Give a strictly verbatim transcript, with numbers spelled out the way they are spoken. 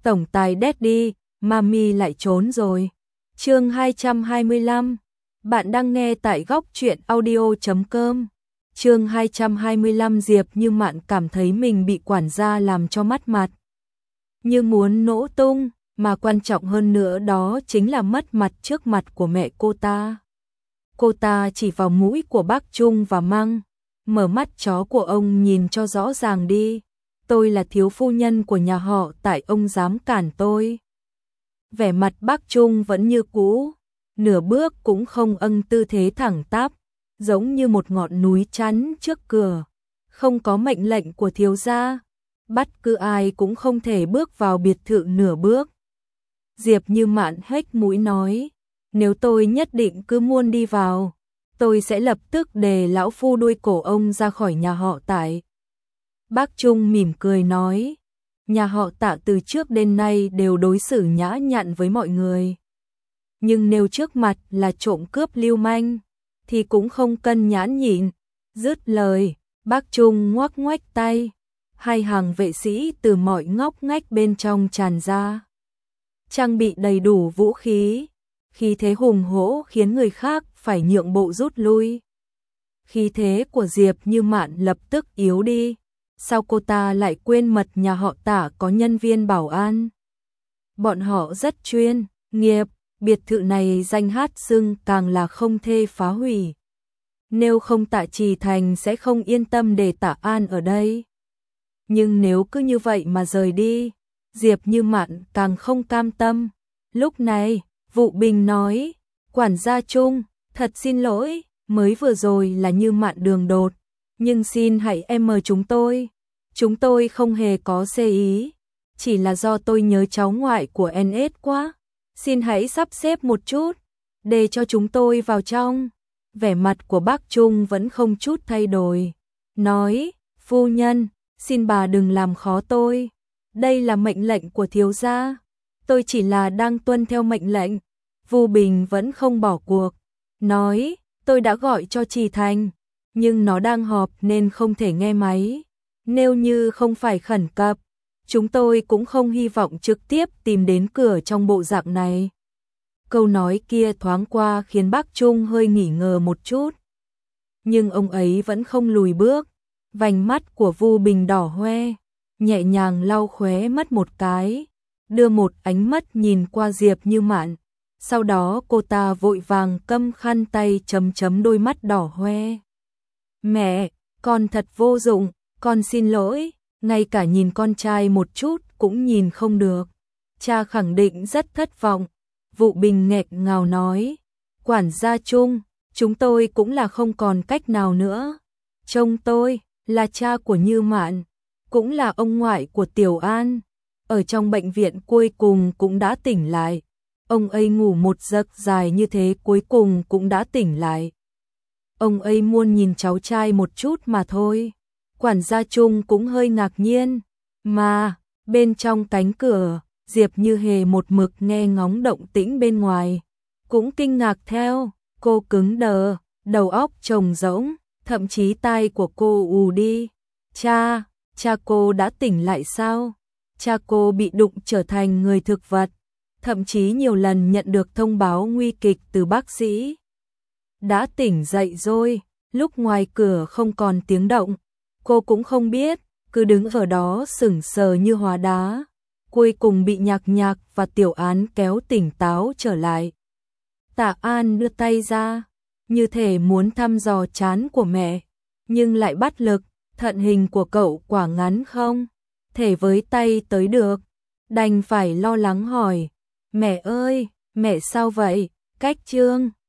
tổng tài Daddy, Mami lại trốn rồi. Chương hai trăm hai mươi lăm. Bạn đang nghe tại góc truyện audio chấm com. Chương hai trăm hai mươi lăm. Diệp Như Mạn cảm thấy mình bị quản gia làm cho mất mặt, như muốn nổ tung, mà quan trọng hơn nữa đó chính là mất mặt trước mặt của mẹ cô ta. Cô ta chỉ vào mũi của bác Trung và mắng, mở mắt chó của ông nhìn cho rõ ràng đi, tôi là thiếu phu nhân của nhà họ tại, ông dám cản tôi. Vẻ mặt bác Trung vẫn như cũ, nửa bước cũng không âng, tư thế thẳng tắp, giống như một ngọn núi chắn trước cửa, không có mệnh lệnh của thiếu gia, bất cứ ai cũng không thể bước vào biệt thự nửa bước. Diệp Như Mạn hếch mũi nói, nếu tôi nhất định cứ muốn đi vào, tôi sẽ lập tức đề lão phu đuôi cổ ông ra khỏi nhà họ tại. Bác Trung mỉm cười nói, nhà họ Tạ từ trước đến nay đều đối xử nhã nhặn với mọi người, nhưng nếu trước mặt là trộm cướp lưu manh thì cũng không cân nhãn nhịn. Dứt lời, bác Trung ngoắc ngoắc tay, hai hàng vệ sĩ từ mọi ngóc ngách bên trong tràn ra, trang bị đầy đủ vũ khí, khí thế hùng hổ khiến người khác phải nhượng bộ rút lui. Khí thế của Diệp Như Mạn lập tức yếu đi. Sao cô ta lại quên mật nhà họ Tạ có nhân viên bảo an? Bọn họ rất chuyên nghiệp, biệt thự này danh hát xưng càng là không thể phá hủy. Nếu không Tạ Trì Thành sẽ không yên tâm để Tạ An ở đây. Nhưng nếu cứ như vậy mà rời đi, Diệp Như Mạn càng không cam tâm. Lúc này, Vụ Bình nói, quản gia Trung, thật xin lỗi, mới vừa rồi là Như Mạn đường đột, nhưng xin hãy em mời chúng tôi. Chúng tôi không hề có xê ý, chỉ là do tôi nhớ cháu ngoại của en ét quá. Xin hãy sắp xếp một chút, để cho chúng tôi vào trong. Vẻ mặt của bác Trung vẫn không chút thay đổi, nói, phu nhân, xin bà đừng làm khó tôi. Đây là mệnh lệnh của thiếu gia, tôi chỉ là đang tuân theo mệnh lệnh. Vu Bình vẫn không bỏ cuộc, nói, tôi đã gọi cho Trì Thành, nhưng nó đang họp nên không thể nghe máy. Nếu như không phải khẩn cấp, chúng tôi cũng không hy vọng trực tiếp tìm đến cửa trong bộ dạng này. Câu nói kia thoáng qua khiến bác Trung hơi nghỉ ngờ một chút, nhưng ông ấy vẫn không lùi bước. Vành mắt của Vu Bình đỏ hoe, nhẹ nhàng lau khóe mắt một cái, đưa một ánh mắt nhìn qua Diệp Như Mạn. Sau đó cô ta vội vàng câm khăn tay chấm chấm đôi mắt đỏ hoe. Mẹ, con thật vô dụng, con xin lỗi, ngay cả nhìn con trai một chút cũng nhìn không được. Cha khẳng định rất thất vọng. Vụ Bình nghẹn ngào nói, quản gia Trung, chúng tôi cũng là không còn cách nào nữa. Trông tôi là cha của Như Mạn, cũng là ông ngoại của Tiểu An, ở trong bệnh viện cuối cùng cũng đã tỉnh lại. Ông ấy ngủ một giấc dài như thế cuối cùng cũng đã tỉnh lại. Ông ấy muốn nhìn cháu trai một chút mà thôi. Quản gia Trung cũng hơi ngạc nhiên, mà bên trong cánh cửa, Diệp Như Hề một mực nghe ngóng động tĩnh bên ngoài, cũng kinh ngạc theo. Cô cứng đờ, đầu óc trống rỗng, thậm chí tai của cô ù đi. Cha, cha cô đã tỉnh lại sao? Cha cô bị đụng trở thành người thực vật, thậm chí nhiều lần nhận được thông báo nguy kịch từ bác sĩ. Đã tỉnh dậy rồi. Lúc ngoài cửa không còn tiếng động, cô cũng không biết, cứ đứng ở đó sững sờ như hóa đá. Cuối cùng bị Nhạc Nhạc và Tiểu Án kéo tỉnh táo trở lại. Tạ An đưa tay ra, như thể muốn thăm dò trán của mẹ, nhưng lại bắt lực, thận hình của cậu quả ngắn không thể với tay tới được, đành phải lo lắng hỏi, mẹ ơi, mẹ sao vậy? Cách Trương